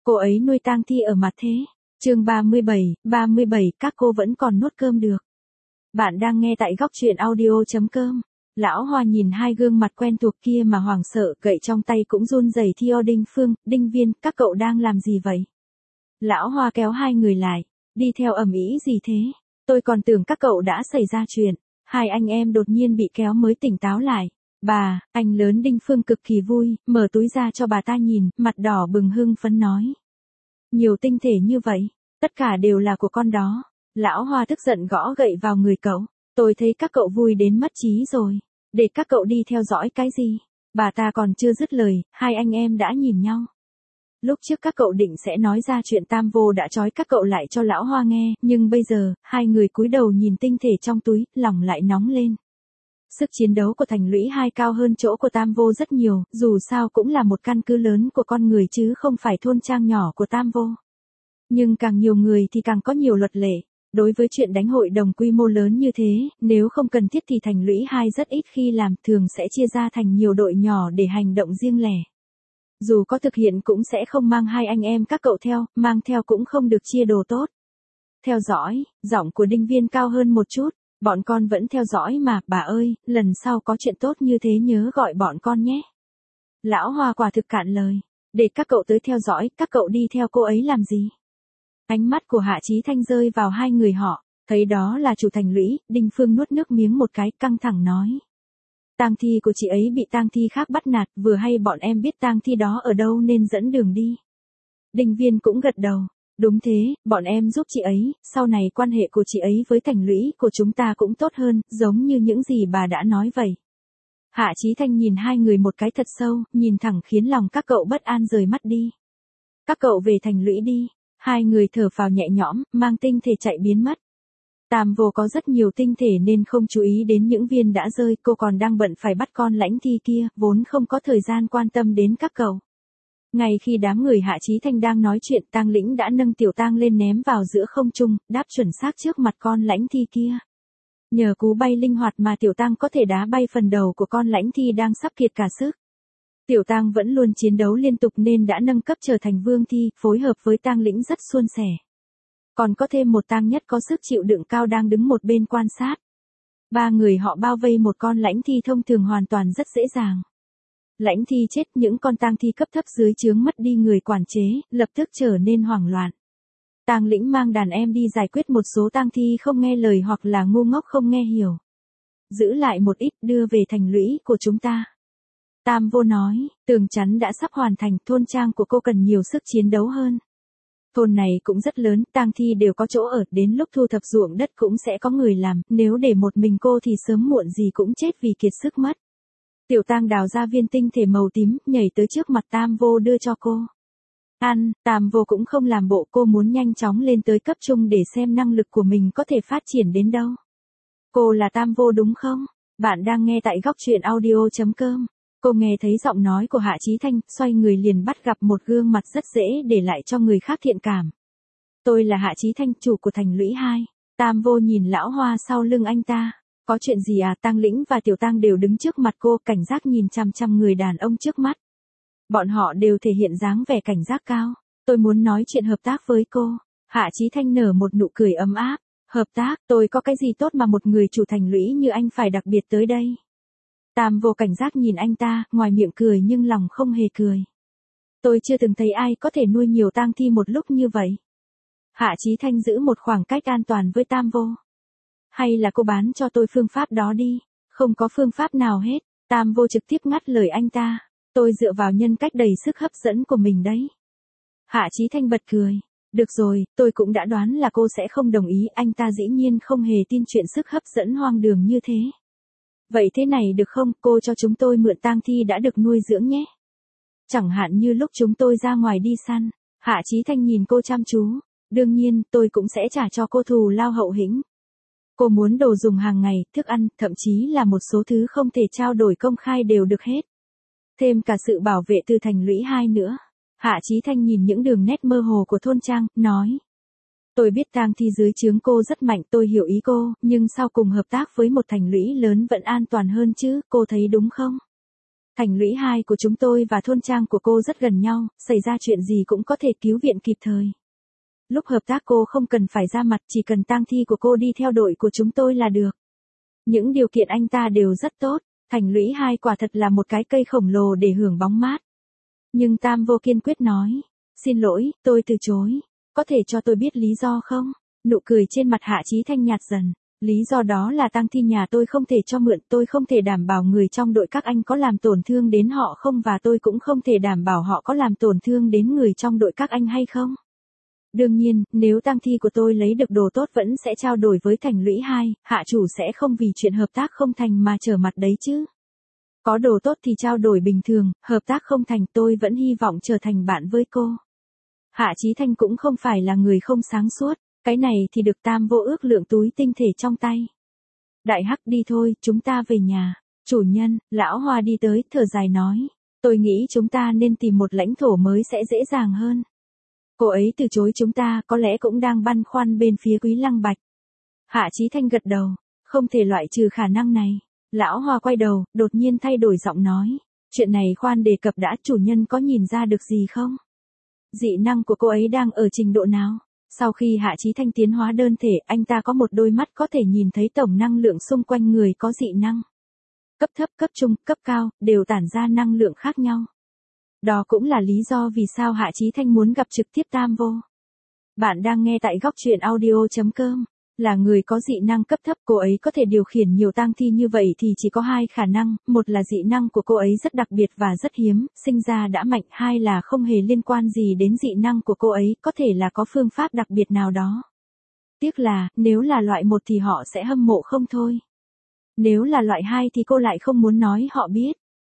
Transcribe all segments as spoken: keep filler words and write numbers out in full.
Cô ấy nuôi tang thi ở mặt thế. Chương ba mươi bảy, ba mươi bảy, các cô vẫn còn nuốt cơm được. Bạn đang nghe tại góc truyện audio chấm com. Lão Hoa nhìn hai gương mặt quen thuộc kia mà hoảng sợ, gậy trong tay cũng run rẩy Thio Đinh Phương, Đinh Viên, các cậu đang làm gì vậy? Lão Hoa kéo hai người lại, đi theo ầm ĩ gì thế? Tôi còn tưởng các cậu đã xảy ra chuyện. Hai anh em đột nhiên bị kéo mới tỉnh táo lại. Bà, anh lớn Đinh Phương cực kỳ vui, mở túi ra cho bà ta nhìn, mặt đỏ bừng hưng phấn nói. Nhiều tinh thể như vậy, tất cả đều là của con đó. Lão Hoa tức giận gõ gậy vào người cậu. Tôi thấy các cậu vui đến mất trí rồi. Để các cậu đi theo dõi cái gì? Bà ta còn chưa dứt lời, hai anh em đã nhìn nhau. Lúc trước các cậu định sẽ nói ra chuyện Tam Vô đã trói các cậu lại cho Lão Hoa nghe, nhưng bây giờ, hai người cúi đầu nhìn tinh thể trong túi, lòng lại nóng lên. Sức chiến đấu của Thành Lũy hai cao hơn chỗ của Tam Vô rất nhiều, dù sao cũng là một căn cứ lớn của con người chứ không phải thôn trang nhỏ của Tam Vô. Nhưng càng nhiều người thì càng có nhiều luật lệ. Đối với chuyện đánh hội đồng quy mô lớn như thế, nếu không cần thiết thì Thành Lũy hai rất ít khi làm, thường sẽ chia ra thành nhiều đội nhỏ để hành động riêng lẻ. Dù có thực hiện cũng sẽ không mang hai anh em các cậu theo, mang theo cũng không được chia đồ tốt. Theo dõi, giọng của Đinh Viên cao hơn một chút, bọn con vẫn theo dõi mà, bà ơi, lần sau có chuyện tốt như thế nhớ gọi bọn con nhé. Lão Hoa quả thực cạn lời, để các cậu tới theo dõi, các cậu đi theo cô ấy làm gì? Ánh mắt của Hạ Chí Thanh rơi vào hai người họ, thấy đó là chủ Thành Lũy, Đinh Phương nuốt nước miếng một cái, căng thẳng nói. Tang thi của chị ấy bị tang thi khác bắt nạt, vừa hay bọn em biết tang thi đó ở đâu nên dẫn đường đi. Đinh Viên cũng gật đầu, đúng thế, bọn em giúp chị ấy, sau này quan hệ của chị ấy với Thành Lũy của chúng ta cũng tốt hơn, giống như những gì bà đã nói vậy. Hạ Chí Thanh nhìn hai người một cái thật sâu, nhìn thẳng khiến lòng các cậu bất an rời mắt đi. Các cậu về Thành Lũy đi. Hai người thở phào nhẹ nhõm, mang tinh thể chạy biến mất. Tam Vô có rất nhiều tinh thể nên không chú ý đến những viên đã rơi, cô còn đang bận phải bắt con lãnh thi kia, vốn không có thời gian quan tâm đến các cậu. Ngay khi đám người Hạ Chí Thanh đang nói chuyện, Tang Lĩnh đã nâng Tiểu Tang lên ném vào giữa không trung, đáp chuẩn xác trước mặt con lãnh thi kia. Nhờ cú bay linh hoạt mà Tiểu Tang có thể đá bay phần đầu của con lãnh thi đang sắp kiệt cả sức. Tiểu Tang vẫn luôn chiến đấu liên tục nên đã nâng cấp trở thành vương thi, phối hợp với Tang Lĩnh rất suôn sẻ. Còn có thêm một Tang Nhất có sức chịu đựng cao đang đứng một bên quan sát. Ba người họ bao vây một con lãnh thi thông thường hoàn toàn rất dễ dàng. Lãnh thi chết, những con tang thi cấp thấp dưới trướng mất đi người quản chế, lập tức trở nên hoảng loạn. Tang Lĩnh mang đàn em đi giải quyết một số tang thi không nghe lời hoặc là ngu ngốc không nghe hiểu. Giữ lại một ít đưa về Thành Lũy của chúng ta. Tam Vô nói, tường chắn đã sắp hoàn thành, thôn trang của cô cần nhiều sức chiến đấu hơn. Thôn này cũng rất lớn, tang thi đều có chỗ ở, đến lúc thu thập ruộng đất cũng sẽ có người làm, nếu để một mình cô thì sớm muộn gì cũng chết vì kiệt sức mất. Tiểu Tang đào ra viên tinh thể màu tím, nhảy tới trước mặt Tam Vô đưa cho cô. Ăn, Tam Vô cũng không làm bộ, cô muốn nhanh chóng lên tới cấp trung để xem năng lực của mình có thể phát triển đến đâu. Cô là Tam Vô đúng không? Bạn đang nghe tại góc truyện audio chấm com. Cô nghe thấy giọng nói của Hạ Chí Thanh, xoay người liền bắt gặp một gương mặt rất dễ để lại cho người khác thiện cảm. Tôi là Hạ Chí Thanh, chủ của Thành Lũy hai. Tam Vô nhìn Lão Hoa sau lưng anh ta. Có chuyện gì à? Tang Lĩnh và Tiểu Tang đều đứng trước mặt cô, cảnh giác nhìn chằm chằm người đàn ông trước mắt. Bọn họ đều thể hiện dáng vẻ cảnh giác cao. Tôi muốn nói chuyện hợp tác với cô. Hạ Chí Thanh nở một nụ cười ấm áp. Hợp tác, tôi có cái gì tốt mà một người chủ Thành Lũy như anh phải đặc biệt tới đây? Tam Vô cảnh giác nhìn anh ta, ngoài miệng cười nhưng lòng không hề cười. Tôi chưa từng thấy ai có thể nuôi nhiều tang thi một lúc như vậy. Hạ Chí Thanh giữ một khoảng cách an toàn với Tam Vô. Hay là cô bán cho tôi phương pháp đó đi, không có phương pháp nào hết. Tam Vô trực tiếp ngắt lời anh ta. Tôi dựa vào nhân cách đầy sức hấp dẫn của mình đấy. Hạ Chí Thanh bật cười. Được rồi, tôi cũng đã đoán là cô sẽ không đồng ý, anh ta dĩ nhiên không hề tin chuyện sức hấp dẫn hoang đường như thế. Vậy thế này được không, cô cho chúng tôi mượn tang thi đã được nuôi dưỡng nhé. Chẳng hạn như lúc chúng tôi ra ngoài đi săn. Hạ Chí Thanh nhìn cô chăm chú. Đương nhiên, tôi cũng sẽ trả cho cô thù lao hậu hĩnh. Cô muốn đồ dùng hàng ngày, thức ăn, thậm chí là một số thứ không thể trao đổi công khai đều được hết. Thêm cả sự bảo vệ từ Thành Lũy hai nữa. Hạ Chí Thanh nhìn những đường nét mơ hồ của thôn trang, nói. Tôi biết tang thi dưới trướng cô rất mạnh, tôi hiểu ý cô, nhưng sau cùng hợp tác với một Thành Lũy lớn vẫn an toàn hơn chứ, cô thấy đúng không? Thành lũy hai của chúng tôi và thôn trang của cô rất gần nhau, xảy ra chuyện gì cũng có thể cứu viện kịp thời. Lúc hợp tác cô không cần phải ra mặt, chỉ cần tang thi của cô đi theo đội của chúng tôi là được. Những điều kiện anh ta đều rất tốt, thành lũy hai quả thật là một cái cây khổng lồ để hưởng bóng mát. Nhưng Tam Vô kiên quyết nói, xin lỗi, tôi từ chối, có thể cho tôi biết lý do không? Nụ cười trên mặt Hạ Chí Thanh nhạt dần, lý do đó là tang thi nhà tôi không thể cho mượn, tôi không thể đảm bảo người trong đội các anh có làm tổn thương đến họ không và tôi cũng không thể đảm bảo họ có làm tổn thương đến người trong đội các anh hay không. Đương nhiên, nếu tang thi của tôi lấy được đồ tốt vẫn sẽ trao đổi với thành lũy hai, hạ chủ sẽ không vì chuyện hợp tác không thành mà trở mặt đấy chứ. Có đồ tốt thì trao đổi bình thường, hợp tác không thành tôi vẫn hy vọng trở thành bạn với cô. Hạ Chí Thanh cũng không phải là người không sáng suốt, cái này thì được Tam Vô ước lượng túi tinh thể trong tay. Đại Hắc đi thôi, chúng ta về nhà. Chủ nhân, lão Hoa đi tới, thở dài nói. Tôi nghĩ chúng ta nên tìm một lãnh thổ mới sẽ dễ dàng hơn. Cô ấy từ chối chúng ta, có lẽ cũng đang băn khoăn bên phía Quý Lăng Bạch. Hạ Chí Thanh gật đầu, không thể loại trừ khả năng này. Lão Hoa quay đầu, đột nhiên thay đổi giọng nói. Chuyện này khoan đề cập đã, chủ nhân có nhìn ra được gì không? Dị năng của cô ấy đang ở trình độ nào? Sau khi Hạ Chí Thanh tiến hóa đơn thể, anh ta có một đôi mắt có thể nhìn thấy tổng năng lượng xung quanh người có dị năng. Cấp thấp, cấp trung, cấp cao, đều tản ra năng lượng khác nhau. Đó cũng là lý do vì sao Hạ Chí Thanh muốn gặp trực tiếp Tam Vô. Bạn đang nghe tại góc truyện audio chấm com. Là người có dị năng cấp thấp, cô ấy có thể điều khiển nhiều tang thi như vậy thì chỉ có hai khả năng, một là dị năng của cô ấy rất đặc biệt và rất hiếm, sinh ra đã mạnh, hai là không hề liên quan gì đến dị năng của cô ấy, có thể là có phương pháp đặc biệt nào đó. Tiếc là, nếu là loại một thì họ sẽ hâm mộ không thôi. Nếu là loại hai thì cô lại không muốn nói họ biết.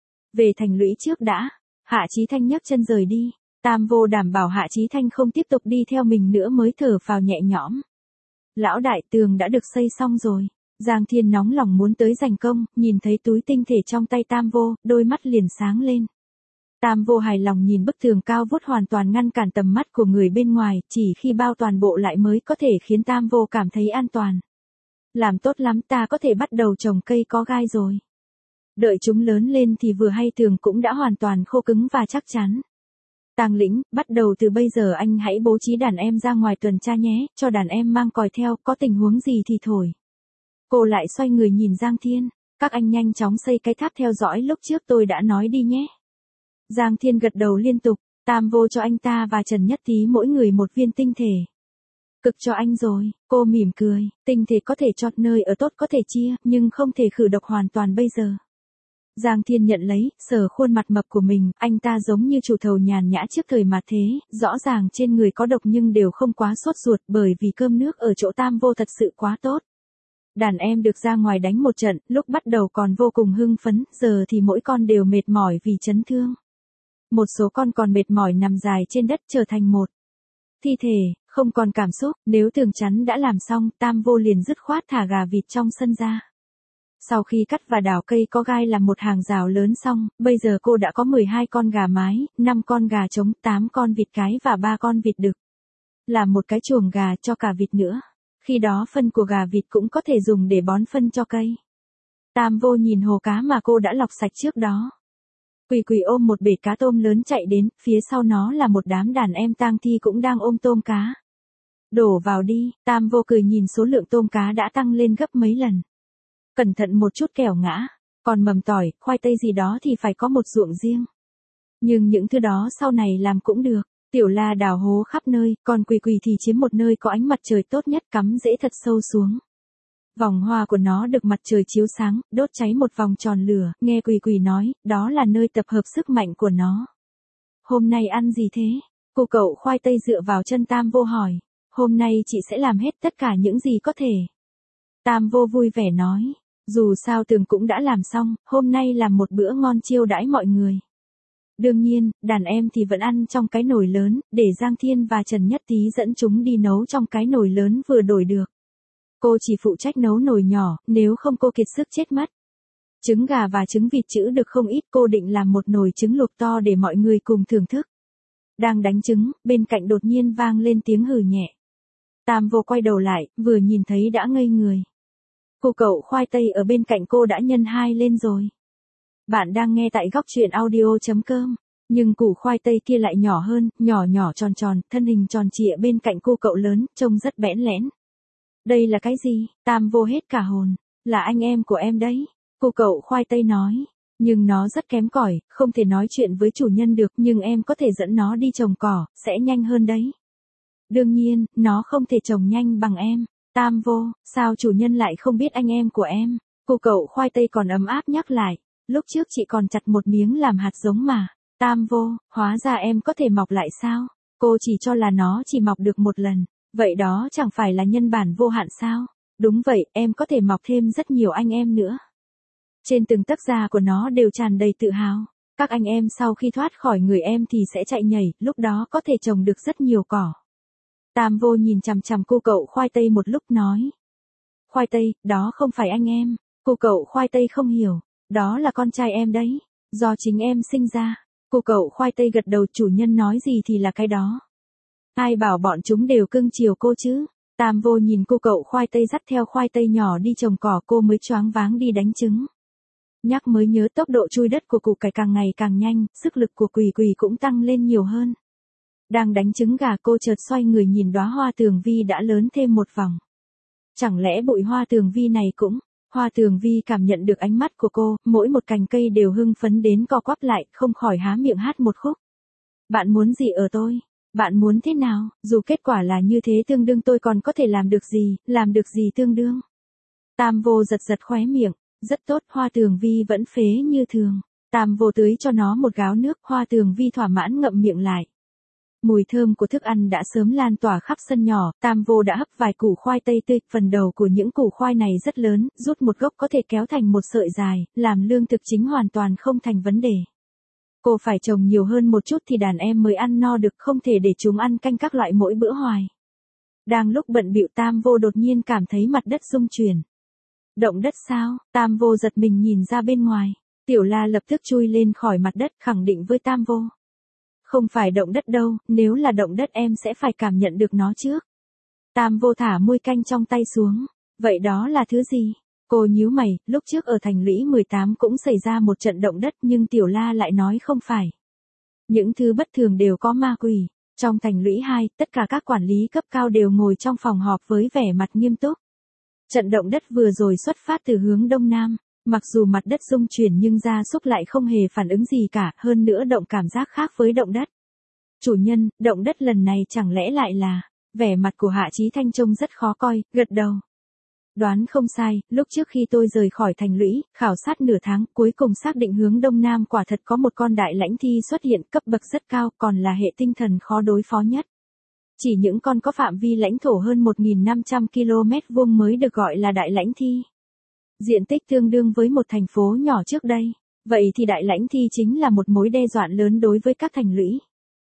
Về thành lũy trước đã, Hạ Chí Thanh nhấc chân rời đi, Tam Vô đảm bảo Hạ Chí Thanh không tiếp tục đi theo mình nữa mới thở phào nhẹ nhõm. Lão đại, tường đã được xây xong rồi. Giang Thiên nóng lòng muốn tới giành công, nhìn thấy túi tinh thể trong tay Tam Vô, đôi mắt liền sáng lên. Tam Vô hài lòng nhìn bức tường cao vút hoàn toàn ngăn cản tầm mắt của người bên ngoài, chỉ khi bao toàn bộ lại mới có thể khiến Tam Vô cảm thấy an toàn. Làm tốt lắm, ta có thể bắt đầu trồng cây có gai rồi. Đợi chúng lớn lên thì vừa hay tường cũng đã hoàn toàn khô cứng và chắc chắn. Tàng Lĩnh, bắt đầu từ bây giờ anh hãy bố trí đàn em ra ngoài tuần tra nhé, cho đàn em mang còi theo, có tình huống gì thì thổi. Cô lại xoay người nhìn Giang Thiên, các anh nhanh chóng xây cái tháp theo dõi lúc trước tôi đã nói đi nhé. Giang Thiên gật đầu liên tục, Tam Vô cho anh ta và Trần Nhất Tý mỗi người một viên tinh thể. Cực cho anh rồi, cô mỉm cười, tinh thể có thể chọn nơi ở tốt có thể chia, nhưng không thể khử độc hoàn toàn bây giờ. Giang Thiên nhận lấy, sờ khuôn mặt mập của mình, anh ta giống như chủ thầu nhàn nhã trước thời mà thế, rõ ràng trên người có độc nhưng đều không quá sốt ruột bởi vì cơm nước ở chỗ Tam Vô thật sự quá tốt. Đàn em được ra ngoài đánh một trận, lúc bắt đầu còn vô cùng hưng phấn, giờ thì mỗi con đều mệt mỏi vì chấn thương. Một số con còn mệt mỏi nằm dài trên đất trở thành một thi thể, không còn cảm xúc, nếu tường chắn đã làm xong, Tam Vô liền dứt khoát thả gà vịt trong sân ra. Sau khi cắt và đào cây có gai làm một hàng rào lớn xong, bây giờ cô đã có mười hai con gà mái, năm con gà trống, tám con vịt cái và ba con vịt đực. Làm một cái chuồng gà cho cả vịt nữa. Khi đó phân của gà vịt cũng có thể dùng để bón phân cho cây. Tam Vô nhìn hồ cá mà cô đã lọc sạch trước đó. Quỳ quỳ ôm một bể cá tôm lớn chạy đến, phía sau nó là một đám đàn em tang thi cũng đang ôm tôm cá. Đổ vào đi, Tam Vô cười nhìn số lượng tôm cá đã tăng lên gấp mấy lần. Cẩn thận một chút kẻo ngã, còn mầm tỏi, khoai tây gì đó thì phải có một ruộng riêng. Nhưng những thứ đó sau này làm cũng được. Tiểu La đào hố khắp nơi, còn Quỳ Quỳ thì chiếm một nơi có ánh mặt trời tốt nhất, cắm rễ thật sâu xuống. Vòng hoa của nó được mặt trời chiếu sáng, đốt cháy một vòng tròn lửa, nghe Quỳ Quỳ nói, đó là nơi tập hợp sức mạnh của nó. Hôm nay ăn gì thế? Cô cậu khoai tây dựa vào chân Tam Vô hỏi. Hôm nay chị sẽ làm hết tất cả những gì có thể. Tam Vô vui vẻ nói. Dù sao tường cũng đã làm xong, hôm nay làm một bữa ngon chiêu đãi mọi người. Đương nhiên, đàn em thì vẫn ăn trong cái nồi lớn, để Giang Thiên và Trần Nhất Tý dẫn chúng đi nấu trong cái nồi lớn vừa đổi được. Cô chỉ phụ trách nấu nồi nhỏ, nếu không cô kiệt sức chết mất. Trứng gà và trứng vịt chữ được không ít, cô định làm một nồi trứng luộc to để mọi người cùng thưởng thức. Đang đánh trứng, bên cạnh đột nhiên vang lên tiếng hừ nhẹ. Tam Vô quay đầu lại, vừa nhìn thấy đã ngây người. Cô cậu khoai tây ở bên cạnh cô đã nhân hai lên rồi. Bạn đang nghe tại góc chuyện audio chấm com. Nhưng củ khoai tây kia lại nhỏ hơn, nhỏ nhỏ tròn tròn, thân hình tròn trịa bên cạnh cô cậu lớn, trông rất bẽn lẽn. Đây là cái gì? Tam vô hết cả hồn. Là anh em của em đấy. Cô cậu khoai tây nói. Nhưng nó rất kém cỏi, không thể nói chuyện với chủ nhân được, nhưng em có thể dẫn nó đi trồng cỏ, sẽ nhanh hơn đấy. Đương nhiên, nó không thể trồng nhanh bằng em. Tam vô, sao chủ nhân lại không biết anh em của em? Cô cậu khoai tây còn ấm áp nhắc lại. Lúc trước chị còn chặt một miếng làm hạt giống mà. Tam vô, hóa ra em có thể mọc lại sao? Cô chỉ cho là nó chỉ mọc được một lần. Vậy đó chẳng phải là nhân bản vô hạn sao? Đúng vậy, em có thể mọc thêm rất nhiều anh em nữa. Trên từng tấc da của nó đều tràn đầy tự hào. Các anh em sau khi thoát khỏi người em thì sẽ chạy nhảy, lúc đó có thể trồng được rất nhiều cỏ. Tam vô nhìn chằm chằm cô cậu khoai tây một lúc nói. Khoai tây, đó không phải anh em. Cô cậu khoai tây không hiểu. Đó là con trai em đấy. Do chính em sinh ra. Cô cậu khoai tây gật đầu, chủ nhân nói gì thì là cái đó. Ai bảo bọn chúng đều cưng chiều cô chứ. Tam vô nhìn cô cậu khoai tây dắt theo khoai tây nhỏ đi trồng cỏ, cô mới choáng váng đi đánh trứng. Nhắc mới nhớ tốc độ chui đất của củ cải càng ngày càng nhanh, sức lực của quỳ quỳ cũng tăng lên nhiều hơn. Đang đánh trứng gà, cô chợt xoay người nhìn đóa hoa tường vi đã lớn thêm một vòng. Chẳng lẽ bụi hoa tường vi này cũng... Hoa tường vi cảm nhận được ánh mắt của cô, mỗi một cành cây đều hưng phấn đến co quắp lại, không khỏi há miệng hát một khúc. Bạn muốn gì ở tôi? Bạn muốn thế nào? Dù kết quả là như thế tương đương tôi còn có thể làm được gì, làm được gì tương đương? Tam vô giật giật khóe miệng. Rất tốt, hoa tường vi vẫn phế như thường. Tam vô tưới cho nó một gáo nước, hoa tường vi thỏa mãn ngậm miệng lại. Mùi thơm của thức ăn đã sớm lan tỏa khắp sân nhỏ, Tam vô đã hấp vài củ khoai tây tươi, phần đầu của những củ khoai này rất lớn, rút một gốc có thể kéo thành một sợi dài, làm lương thực chính hoàn toàn không thành vấn đề. Cô phải trồng nhiều hơn một chút thì đàn em mới ăn no được, không thể để chúng ăn canh các loại mỗi bữa hoài. Đang lúc bận bịu, Tam vô đột nhiên cảm thấy mặt đất rung chuyển. Động đất sao? Tam vô giật mình nhìn ra bên ngoài. Tiểu La lập tức chui lên khỏi mặt đất, khẳng định với Tam vô. Không phải động đất đâu, nếu là động đất em sẽ phải cảm nhận được nó trước. Tam vô thả muôi canh trong tay xuống. Vậy đó là thứ gì? Cô nhíu mày, lúc trước ở thành lũy mười tám cũng xảy ra một trận động đất nhưng Tiểu La lại nói không phải. Những thứ bất thường đều có ma quỷ. Trong thành lũy hai, tất cả các quản lý cấp cao đều ngồi trong phòng họp với vẻ mặt nghiêm túc. Trận động đất vừa rồi xuất phát từ hướng đông nam. Mặc dù mặt đất rung chuyển nhưng gia súc lại không hề phản ứng gì cả, hơn nữa động cảm giác khác với động đất. Chủ nhân, động đất lần này chẳng lẽ lại là... Vẻ mặt của Hạ Chí Thanh trông rất khó coi, gật đầu. Đoán không sai, lúc trước khi tôi rời khỏi thành lũy, khảo sát nửa tháng, cuối cùng xác định hướng đông nam quả thật có một con đại lãnh thi xuất hiện, cấp bậc rất cao, còn là hệ tinh thần khó đối phó nhất. Chỉ những con có phạm vi lãnh thổ hơn một nghìn năm trăm ki lô mét vuông mới được gọi là đại lãnh thi. Diện tích tương đương với một thành phố nhỏ trước đây. Vậy thì đại lãnh thi chính là một mối đe dọa lớn đối với các thành lũy.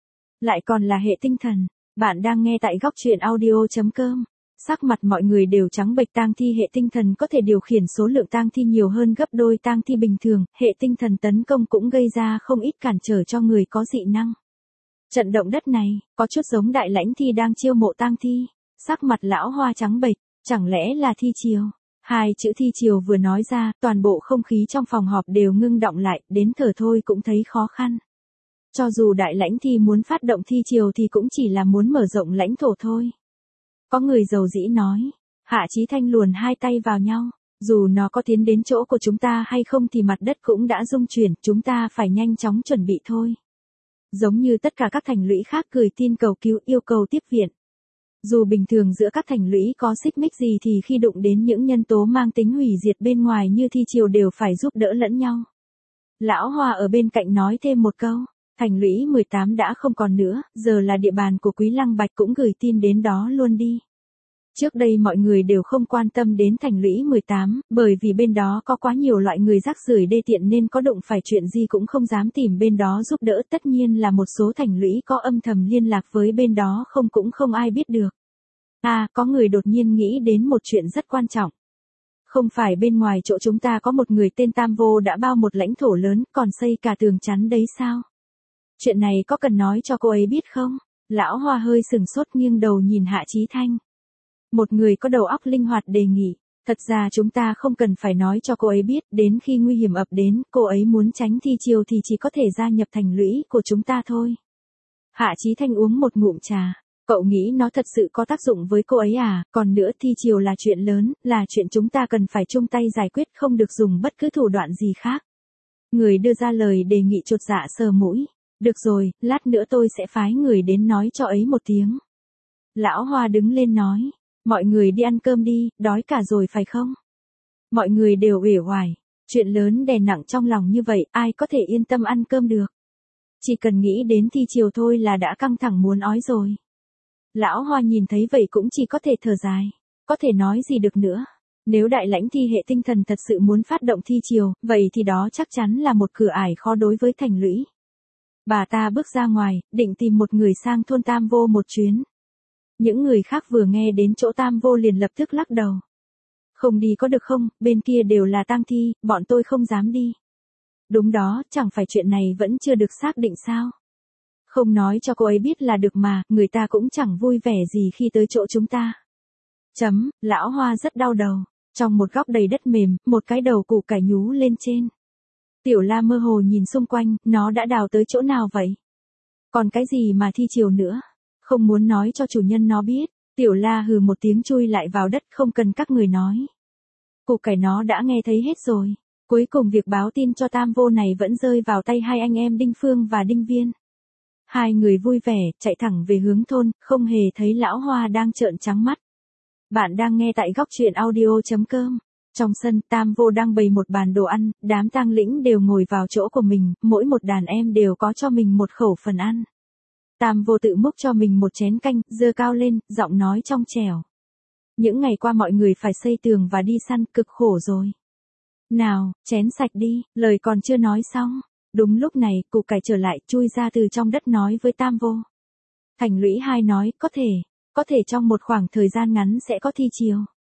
Lại còn là hệ tinh thần. Bạn đang nghe tại góc chuyện audio chấm com. Sắc mặt mọi người đều trắng bệch, tang thi hệ tinh thần có thể điều khiển số lượng tang thi nhiều hơn gấp đôi tang thi bình thường, hệ tinh thần tấn công cũng gây ra không ít cản trở cho người có dị năng. Trận động đất này, có chút giống đại lãnh thi đang chiêu mộ tang thi. Sắc mặt lão Hoa trắng bệch, chẳng lẽ là thi triều? Hai chữ thi triều vừa nói ra, toàn bộ không khí trong phòng họp đều ngưng động lại, đến thở thôi cũng thấy khó khăn. Cho dù đại lãnh thi muốn phát động thi triều thì cũng chỉ là muốn mở rộng lãnh thổ thôi. Có người dầu dĩ nói, Hạ Chí Thanh luồn hai tay vào nhau, dù nó có tiến đến chỗ của chúng ta hay không thì mặt đất cũng đã rung chuyển, chúng ta phải nhanh chóng chuẩn bị thôi. Giống như tất cả các thành lũy khác gửi tin cầu cứu yêu cầu tiếp viện. Dù bình thường giữa các thành lũy có xích mích gì thì khi đụng đến những nhân tố mang tính hủy diệt bên ngoài như thi triều đều phải giúp đỡ lẫn nhau. Lão Hoa ở bên cạnh nói thêm một câu, thành lũy mười tám đã không còn nữa, giờ là địa bàn của Quý Lăng Bạch, cũng gửi tin đến đó luôn đi. Trước đây mọi người đều không quan tâm đến thành lũy mười tám, bởi vì bên đó có quá nhiều loại người rác rưởi đê tiện nên có đụng phải chuyện gì cũng không dám tìm bên đó giúp đỡ, tất nhiên là một số thành lũy có âm thầm liên lạc với bên đó không cũng không ai biết được. À, có người đột nhiên nghĩ đến một chuyện rất quan trọng. Không phải bên ngoài chỗ chúng ta có một người tên Tam Vô đã bao một lãnh thổ lớn còn xây cả tường chắn đấy sao? Chuyện này có cần nói cho cô ấy biết không? Lão Hoa hơi sừng sốt nghiêng đầu nhìn Hạ Chí Thanh. Một người có đầu óc linh hoạt đề nghị. Thật ra chúng ta không cần phải nói cho cô ấy biết, đến khi nguy hiểm ập đến, cô ấy muốn tránh Thi Chiều thì chỉ có thể gia nhập thành lũy của chúng ta thôi. Hạ Chí Thanh uống một ngụm trà. Cậu nghĩ nó thật sự có tác dụng với cô ấy à, còn nữa Thi Chiều là chuyện lớn, là chuyện chúng ta cần phải chung tay giải quyết, không được dùng bất cứ thủ đoạn gì khác. Người đưa ra lời đề nghị chột dạ sờ mũi. Được rồi, lát nữa tôi sẽ phái người đến nói cho ấy một tiếng. Lão Hoa đứng lên nói. Mọi người đi ăn cơm đi, đói cả rồi phải không? Mọi người đều uể oải. Chuyện lớn đè nặng trong lòng như vậy, ai có thể yên tâm ăn cơm được. Chỉ cần nghĩ đến Thi Chiều thôi là đã căng thẳng muốn ói rồi. Lão Hoa nhìn thấy vậy cũng chỉ có thể thở dài. Có thể nói gì được nữa. Nếu đại lãnh thi hệ tinh thần thật sự muốn phát động Thi Chiều, vậy thì đó chắc chắn là một cửa ải khó đối với thành lũy. Bà ta bước ra ngoài, định tìm một người sang thôn Tam Vô một chuyến. Những người khác vừa nghe đến chỗ Tam Vô liền lập tức lắc đầu. Không đi có được không, bên kia đều là tang thi, bọn tôi không dám đi. Đúng đó, chẳng phải chuyện này vẫn chưa được xác định sao? Không nói cho cô ấy biết là được mà, người ta cũng chẳng vui vẻ gì khi tới chỗ chúng ta. Chấm, Lão Hoa rất đau đầu. Trong một góc đầy đất mềm, một cái đầu củ cải nhú lên trên. Tiểu La mơ hồ nhìn xung quanh, nó đã đào tới chỗ nào vậy? Còn cái gì mà Thi Chiều nữa? Không muốn nói cho chủ nhân nó biết. Tiểu La hừ một tiếng chui lại vào đất, không cần các người nói. Củ cải nó đã nghe thấy hết rồi. Cuối cùng việc báo tin cho Tam Vô này vẫn rơi vào tay hai anh em Đinh Phương và Đinh Viên. Hai người vui vẻ, chạy thẳng về hướng thôn, không hề thấy Lão Hoa đang trợn trắng mắt. Bạn đang nghe tại góc truyện audio chấm com. Trong sân, Tam Vô đang bày một bàn đồ ăn, đám tang lĩnh đều ngồi vào chỗ của mình, mỗi một đàn em đều có cho mình một khẩu phần ăn. Tam Vô tự múc cho mình một chén canh, giơ cao lên, giọng nói trong trẻo. Những ngày qua mọi người phải xây tường và đi săn, cực khổ rồi. Nào, chén sạch đi, lời còn chưa nói xong. Đúng lúc này, củ cải trở lại, chui ra từ trong đất nói với Tam Vô. Thành lũy hai nói, có thể, có thể trong một khoảng thời gian ngắn sẽ có Thi Chiều.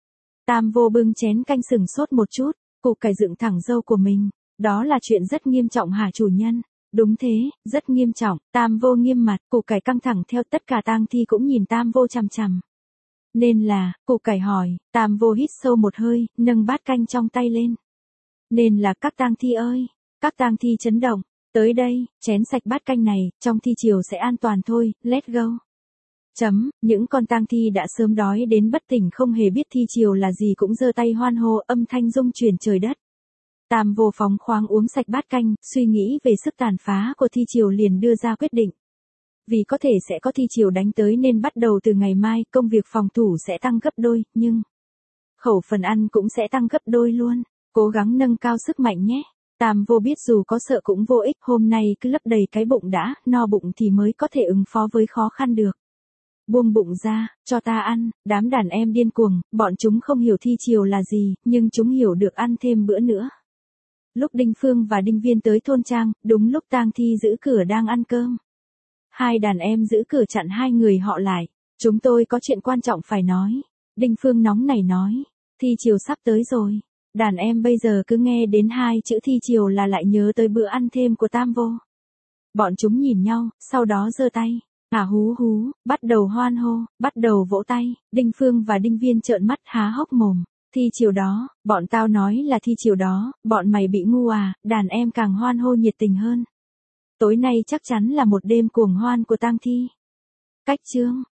Tam Vô bưng chén canh sừng sốt một chút, củ cải dựng thẳng râu của mình. Đó là chuyện rất nghiêm trọng hả chủ nhân? Đúng thế, rất nghiêm trọng. Tam Vô nghiêm mặt, củ cải căng thẳng theo, tất cả tang thi cũng nhìn Tam Vô chằm chằm. Nên là, củ cải hỏi, Tam Vô hít sâu một hơi, nâng bát canh trong tay lên. Nên là các tang thi ơi, các tang thi chấn động, tới đây, chén sạch bát canh này, trong Thi Chiều sẽ an toàn thôi, let's go. Chấm, những con tang thi đã sớm đói đến bất tỉnh không hề biết Thi Chiều là gì cũng giơ tay hoan hô, âm thanh rung chuyển trời đất. Tam Vô phóng khoáng uống sạch bát canh, suy nghĩ về sức tàn phá của Thi Chiều liền đưa ra quyết định. Vì có thể sẽ có Thi Chiều đánh tới nên bắt đầu từ ngày mai công việc phòng thủ sẽ tăng gấp đôi, nhưng khẩu phần ăn cũng sẽ tăng gấp đôi luôn. Cố gắng nâng cao sức mạnh nhé. Tam Vô biết dù có sợ cũng vô ích, hôm nay cứ lấp đầy cái bụng đã, no bụng thì mới có thể ứng phó với khó khăn được. Buông bụng ra, cho ta ăn, đám đàn em điên cuồng, bọn chúng không hiểu Thi Chiều là gì, nhưng chúng hiểu được ăn thêm bữa nữa. Lúc Đinh Phương và Đinh Viên tới thôn trang, đúng lúc tang thi giữ cửa đang ăn cơm. Hai đàn em giữ cửa chặn hai người họ lại. Chúng tôi có chuyện quan trọng phải nói. Đinh Phương nóng nảy nói. Thi Chiều sắp tới rồi. Đàn em bây giờ cứ nghe đến hai chữ Thi Chiều là lại nhớ tới bữa ăn thêm của Tam Vô. Bọn chúng nhìn nhau, sau đó giơ tay. Hả hú hú, bắt đầu hoan hô, bắt đầu vỗ tay. Đinh Phương và Đinh Viên trợn mắt há hốc mồm. Thi Chiều đó, bọn tao nói là Thi Chiều đó, bọn mày bị ngu à, đàn em càng hoan hô nhiệt tình hơn. Tối nay chắc chắn là một đêm cuồng hoan của tang thi. Cách chương